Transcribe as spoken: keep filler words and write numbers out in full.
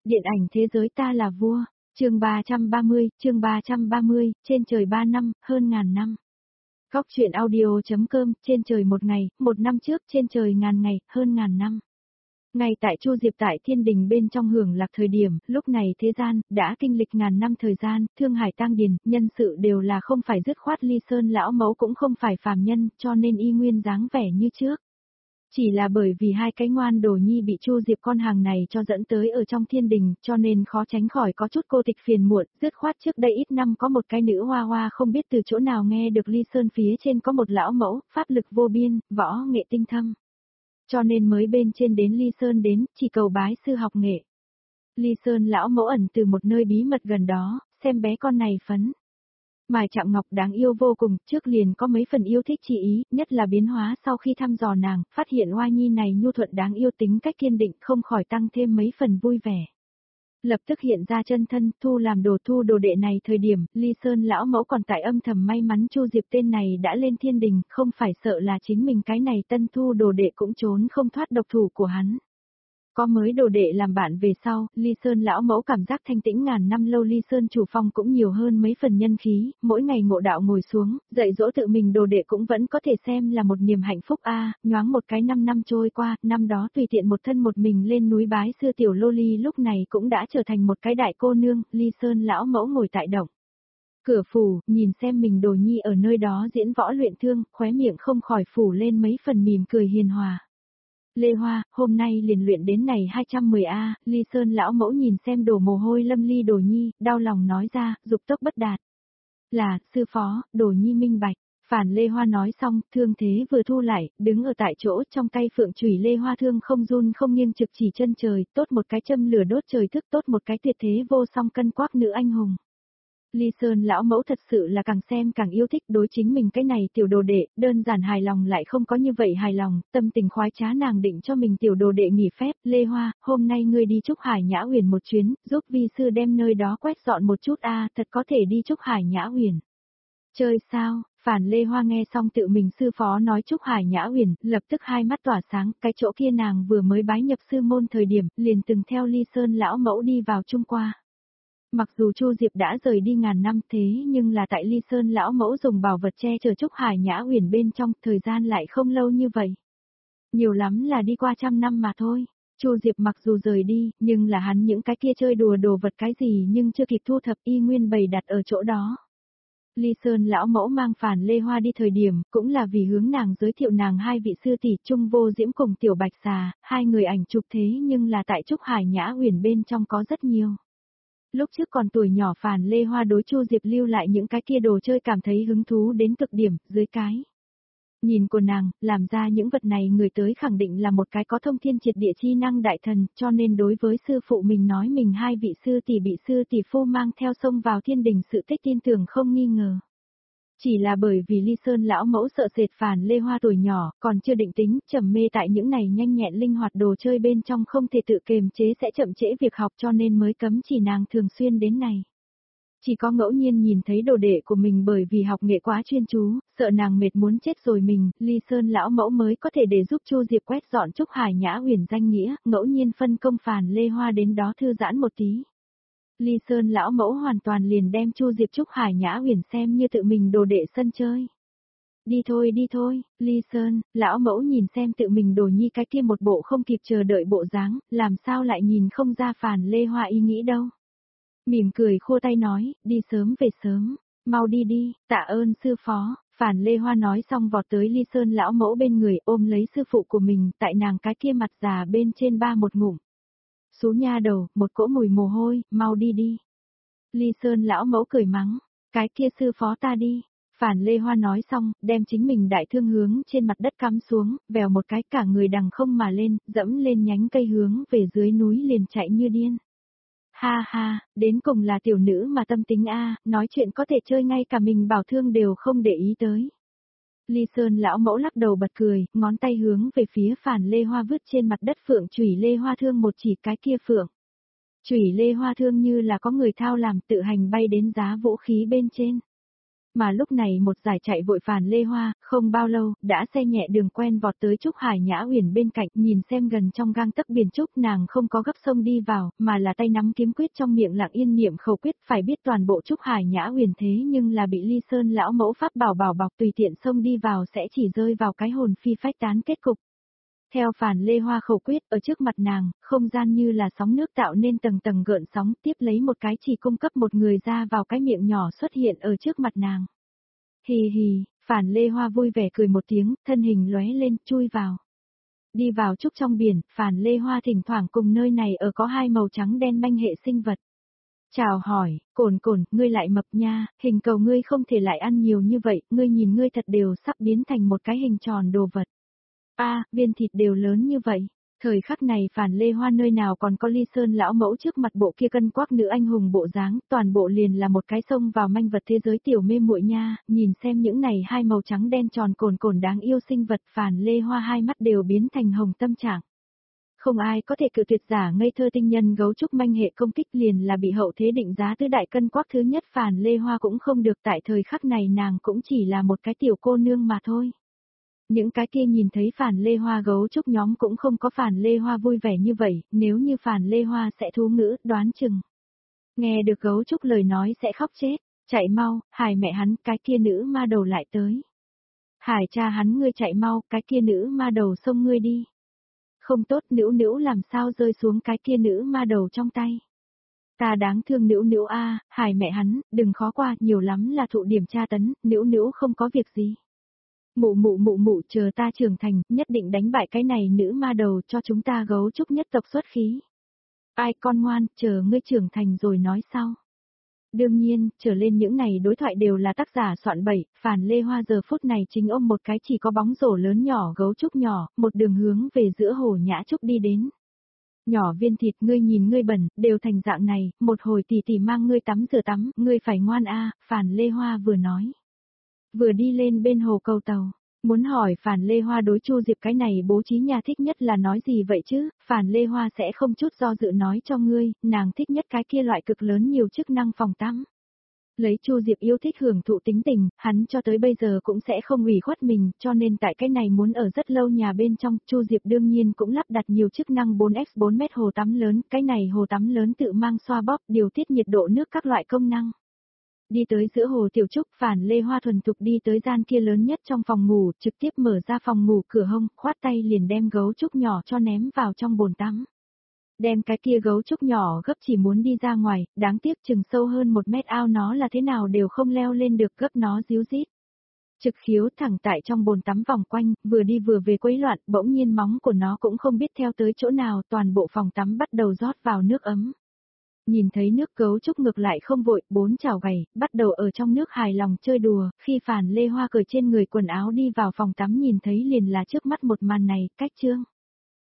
Điện ảnh thế giới ta là vua, chương ba trăm ba mươi, chương ba trăm ba mươi, trên trời ba năm, hơn ngàn năm. Góc truyện audio.com, trên trời một ngày, một năm trước, trên trời ngàn ngày, hơn ngàn năm. Ngay tại Chu Diệp tại thiên đình bên trong hưởng lạc thời điểm, lúc này thế gian, đã kinh lịch ngàn năm thời gian, thương hải tang điền, nhân sự đều là không phải dứt khoát ly sơn lão mẫu cũng không phải phàm nhân, cho nên y nguyên dáng vẻ như trước. Chỉ là bởi vì hai cái ngoan đồ nhi bị Chu Diệp con hàng này cho dẫn tới ở trong thiên đình, cho nên khó tránh khỏi có chút cô tịch phiền muộn, dứt khoát trước đây ít năm có một cái nữ hoa hoa không biết từ chỗ nào nghe được ly sơn phía trên có một lão mẫu, pháp lực vô biên, võ nghệ tinh thâm. Cho nên mới bên trên đến ly sơn đến, chỉ cầu bái sư học nghệ. Ly sơn lão mẫu ẩn từ một nơi bí mật gần đó, xem bé con này phấn. Mài chạm ngọc đáng yêu vô cùng, trước liền có mấy phần yêu thích chi ý, nhất là biến hóa sau khi thăm dò nàng, phát hiện hoa nhi này nhu thuận đáng yêu tính cách kiên định không khỏi tăng thêm mấy phần vui vẻ. Lập tức hiện ra chân thân, thu làm đồ thu đồ đệ này thời điểm, ly sơn lão mẫu còn tại âm thầm may mắn Chu Diệp tên này đã lên thiên đình, không phải sợ là chính mình cái này tân thu đồ đệ cũng trốn không thoát độc thủ của hắn. Có mới đồ đệ làm bạn về sau, ly sơn lão mẫu cảm giác thanh tĩnh ngàn năm lâu ly sơn chủ phong cũng nhiều hơn mấy phần nhân khí, mỗi ngày ngộ đạo ngồi xuống, dạy dỗ tự mình đồ đệ cũng vẫn có thể xem là một niềm hạnh phúc a. Nhoáng một cái năm năm trôi qua, năm đó tùy tiện một thân một mình lên núi bái sư tiểu lô ly lúc này cũng đã trở thành một cái đại cô nương, ly sơn lão mẫu ngồi tại động cửa phủ, nhìn xem mình đồ nhi ở nơi đó diễn võ luyện thương, khóe miệng không khỏi phủ lên mấy phần mỉm cười hiền hòa. Lê Hoa, hôm nay liền luyện đến này hai trăm mười a, ly sơn lão mẫu nhìn xem đổ mồ hôi lâm ly đồ nhi, đau lòng nói ra, dục tốc bất đạt. Là, sư phó, đồ nhi minh bạch. Phản Lê Hoa nói xong, thương thế vừa thu lại, đứng ở tại chỗ trong tay phượng chùy Lê Hoa thương không run không nghiêng trực chỉ chân trời, tốt một cái châm lửa đốt trời thức, tốt một cái tuyệt thế vô song cân quắc nữ anh hùng. Ly Sơn lão mẫu thật sự là càng xem càng yêu thích đối chính mình cái này tiểu đồ đệ, đơn giản hài lòng lại không có như vậy hài lòng, tâm tình khoái trá nàng định cho mình tiểu đồ đệ nghỉ phép, Lê Hoa, hôm nay ngươi đi Trúc Hải Nhã Huyền một chuyến, giúp vi sư đem nơi đó quét dọn một chút a, thật có thể đi Trúc Hải Nhã Huyền. Chơi sao? Phản Lê Hoa nghe xong tự mình sư phó nói Trúc Hải Nhã Huyền, lập tức hai mắt tỏa sáng, cái chỗ kia nàng vừa mới bái nhập sư môn thời điểm, liền từng theo Ly Sơn lão mẫu đi vào Trung qua. Mặc dù Chu Diệp đã rời đi ngàn năm thế nhưng là tại Ly Sơn lão mẫu dùng bảo vật che chở Trúc Hải Nhã Huyền bên trong, thời gian lại không lâu như vậy. Nhiều lắm là đi qua trăm năm mà thôi. Chu Diệp mặc dù rời đi, nhưng là hắn những cái kia chơi đùa đồ vật cái gì nhưng chưa kịp thu thập y nguyên bày đặt ở chỗ đó. Ly Sơn lão mẫu mang Phản Lê Hoa đi thời điểm, cũng là vì hướng nàng giới thiệu nàng hai vị sư tỷ Trung Vô Diễm cùng Tiểu Bạch Xà, hai người ảnh chụp thế nhưng là tại Trúc Hải Nhã Huyền bên trong có rất nhiều. Lúc trước còn tuổi nhỏ Phản Lê Hoa đối Chu Diệp lưu lại những cái kia đồ chơi cảm thấy hứng thú đến cực điểm, dưới cái nhìn của nàng, làm ra những vật này người tới khẳng định là một cái có thông thiên triệt địa chi năng đại thần, cho nên đối với sư phụ mình nói mình hai vị sư tỷ bị sư tỷ phu mang theo sông vào thiên đình sự tích tin tưởng không nghi ngờ. Chỉ là bởi vì Ly Sơn lão mẫu sợ sệt Phản Lê Hoa tuổi nhỏ, còn chưa định tính, trầm mê tại những này nhanh nhẹn linh hoạt đồ chơi bên trong không thể tự kiềm chế sẽ chậm trễ việc học cho nên mới cấm chỉ nàng thường xuyên đến này. Chỉ có ngẫu nhiên nhìn thấy đồ đệ của mình bởi vì học nghệ quá chuyên chú, sợ nàng mệt muốn chết rồi mình, Ly Sơn lão mẫu mới có thể để giúp Chu Diệp quét dọn Trúc Hải Nhã Huyền danh nghĩa, ngẫu nhiên phân công Phản Lê Hoa đến đó thư giãn một tí. Ly Sơn lão mẫu hoàn toàn liền đem Chu Diệp Trúc Hải Nhã Huyền xem như tự mình đồ đệ sân chơi. Đi thôi đi thôi, Ly Sơn, lão mẫu nhìn xem tự mình đồ nhi cái kia một bộ không kịp chờ đợi bộ dáng, làm sao lại nhìn không ra Phản Lê Hoa ý nghĩ đâu. Mỉm cười khua tay nói, đi sớm về sớm, mau đi đi, tạ ơn sư phó. Phản Lê Hoa nói xong vọt tới Ly Sơn lão mẫu bên người ôm lấy sư phụ của mình, tại nàng cái kia mặt già bên trên ba một ngụm. Xú nha đầu, một cỗ mùi mồ hôi, mau đi đi. Ly Sơn lão mẫu cười mắng, cái kia sư phó ta đi. Phản Lê Hoa nói xong, đem chính mình đại thương hướng trên mặt đất cắm xuống, vèo một cái cả người đằng không mà lên, dẫm lên nhánh cây hướng về dưới núi liền chạy như điên. Ha ha, đến cùng là tiểu nữ mà tâm tính a, nói chuyện có thể chơi ngay cả mình bảo thương đều không để ý tới. Ly Sơn lão mẫu lắc đầu bật cười, ngón tay hướng về phía Phản Lê Hoa vứt trên mặt đất phượng chùy Lê Hoa thương một chỉ cái kia phượng. Chùy Lê Hoa thương như là có người thao làm tự hành bay đến giá vũ khí bên trên. Mà lúc này một giải chạy vội Phàn Lê Hoa, không bao lâu, đã xe nhẹ đường quen vọt tới Trúc Hải Nhã Uyển bên cạnh, nhìn xem gần trong gang tấc biển Trúc, nàng không có gấp xông đi vào, mà là tay nắm kiếm quyết trong miệng lặng yên niệm khẩu quyết, phải biết toàn bộ Trúc Hải Nhã Uyển thế nhưng là bị Ly Sơn lão mẫu pháp bảo bảo bọc, tùy tiện xông đi vào sẽ chỉ rơi vào cái hồn phi phách tán kết cục. Theo Phàn Lê Hoa khẩu quyết, ở trước mặt nàng, không gian như là sóng nước tạo nên tầng tầng gợn sóng, tiếp lấy một cái chỉ cung cấp một người ra vào cái miệng nhỏ xuất hiện ở trước mặt nàng. Hì hì, Phàn Lê Hoa vui vẻ cười một tiếng, thân hình lóe lên, chui vào. Đi vào Trúc trong biển, Phàn Lê Hoa thỉnh thoảng cùng nơi này ở có hai màu trắng đen manh hệ sinh vật. Chào hỏi, Cồn Cồn, ngươi lại mập nha, hình cầu ngươi không thể lại ăn nhiều như vậy, ngươi nhìn ngươi thật đều sắp biến thành một cái hình tròn đồ vật. A, à, viên thịt đều lớn như vậy. Thời khắc này Phàn Lê Hoa nơi nào còn có Ly Sơn lão mẫu trước mặt bộ kia cân quắc nữ anh hùng bộ dáng, toàn bộ liền là một cái sông vào manh vật thế giới tiểu mê muội nha, nhìn xem những này hai màu trắng đen tròn cồn cồn đáng yêu sinh vật, Phàn Lê Hoa hai mắt đều biến thành hồng tâm trạng. Không ai có thể cự tuyệt giả ngây thơ tinh nhân gấu trúc manh hệ công kích liền là bị hậu thế định giá tứ đại cân quắc thứ nhất, Phàn Lê Hoa cũng không được, tại thời khắc này nàng cũng chỉ là một cái tiểu cô nương mà thôi. Những cái kia nhìn thấy Phàn Lê Hoa gấu trúc nhóm cũng không có Phàn Lê Hoa vui vẻ như vậy, nếu như Phàn Lê Hoa sẽ thú ngữ, đoán chừng. Nghe được gấu trúc lời nói sẽ khóc chết, chạy mau, Hải mẹ hắn, cái kia nữ ma đầu lại tới. Hải cha hắn, ngươi chạy mau, cái kia nữ ma đầu xông ngươi đi. Không tốt, Nữu Nữu làm sao rơi xuống cái kia nữ ma đầu trong tay. Ta đáng thương Nữu Nữu a, Hải mẹ hắn, đừng khó qua, nhiều lắm là thụ điểm tra tấn, Nữu Nữu không có việc gì. Mụ mụ mụ mụ, chờ ta trưởng thành, nhất định đánh bại cái này nữ ma đầu cho chúng ta gấu trúc nhất tộc xuất khí. Ai con ngoan, chờ ngươi trưởng thành rồi nói sau. Đương nhiên, trở lên những này đối thoại đều là tác giả soạn bậy, Phàn Lê Hoa giờ phút này chính ôm một cái chỉ có bóng rổ lớn nhỏ gấu trúc nhỏ, một đường hướng về giữa hồ Nhã Trúc đi đến. Nhỏ viên thịt, ngươi nhìn ngươi bẩn, đều thành dạng này, một hồi tỷ tỷ mang ngươi tắm rửa tắm, ngươi phải ngoan a, Phàn Lê Hoa vừa nói. Vừa đi lên bên hồ cầu tàu, muốn hỏi Phàn Lê Hoa đối Chu Diệp cái này bố trí nhà thích nhất là nói gì vậy chứ, Phàn Lê Hoa sẽ không chút do dự nói cho ngươi, nàng thích nhất cái kia loại cực lớn nhiều chức năng phòng tắm. Lấy Chu Diệp yêu thích hưởng thụ tính tình, hắn cho tới bây giờ cũng sẽ không ủy khuất mình, cho nên tại cái này muốn ở rất lâu nhà bên trong, Chu Diệp đương nhiên cũng lắp đặt nhiều chức năng bốn by bốn mét hồ tắm lớn, cái này hồ tắm lớn tự mang xoa bóp, điều tiết nhiệt độ nước các loại công năng. Đi tới giữa hồ Tiểu Trúc, Phàn Lê Hoa thuần thục đi tới gian kia lớn nhất trong phòng ngủ, trực tiếp mở ra phòng ngủ cửa hông, khoát tay liền đem gấu trúc nhỏ cho ném vào trong bồn tắm. Đem cái kia gấu trúc nhỏ gấp chỉ muốn đi ra ngoài, đáng tiếc chừng sâu hơn một mét ao nó là thế nào đều không leo lên được, gấp nó díu dít. Trực khiếu thẳng tại trong bồn tắm vòng quanh, vừa đi vừa về quấy loạn, bỗng nhiên móng của nó cũng không biết theo tới chỗ nào, toàn bộ phòng tắm bắt đầu rót vào nước ấm. Nhìn thấy nước gấu trúc ngược lại không vội, bốn chảo gầy, bắt đầu ở trong nước hài lòng chơi đùa, khi Phàn Lê Hoa cởi trên người quần áo đi vào phòng tắm nhìn thấy liền là trước mắt một màn này, cách trương.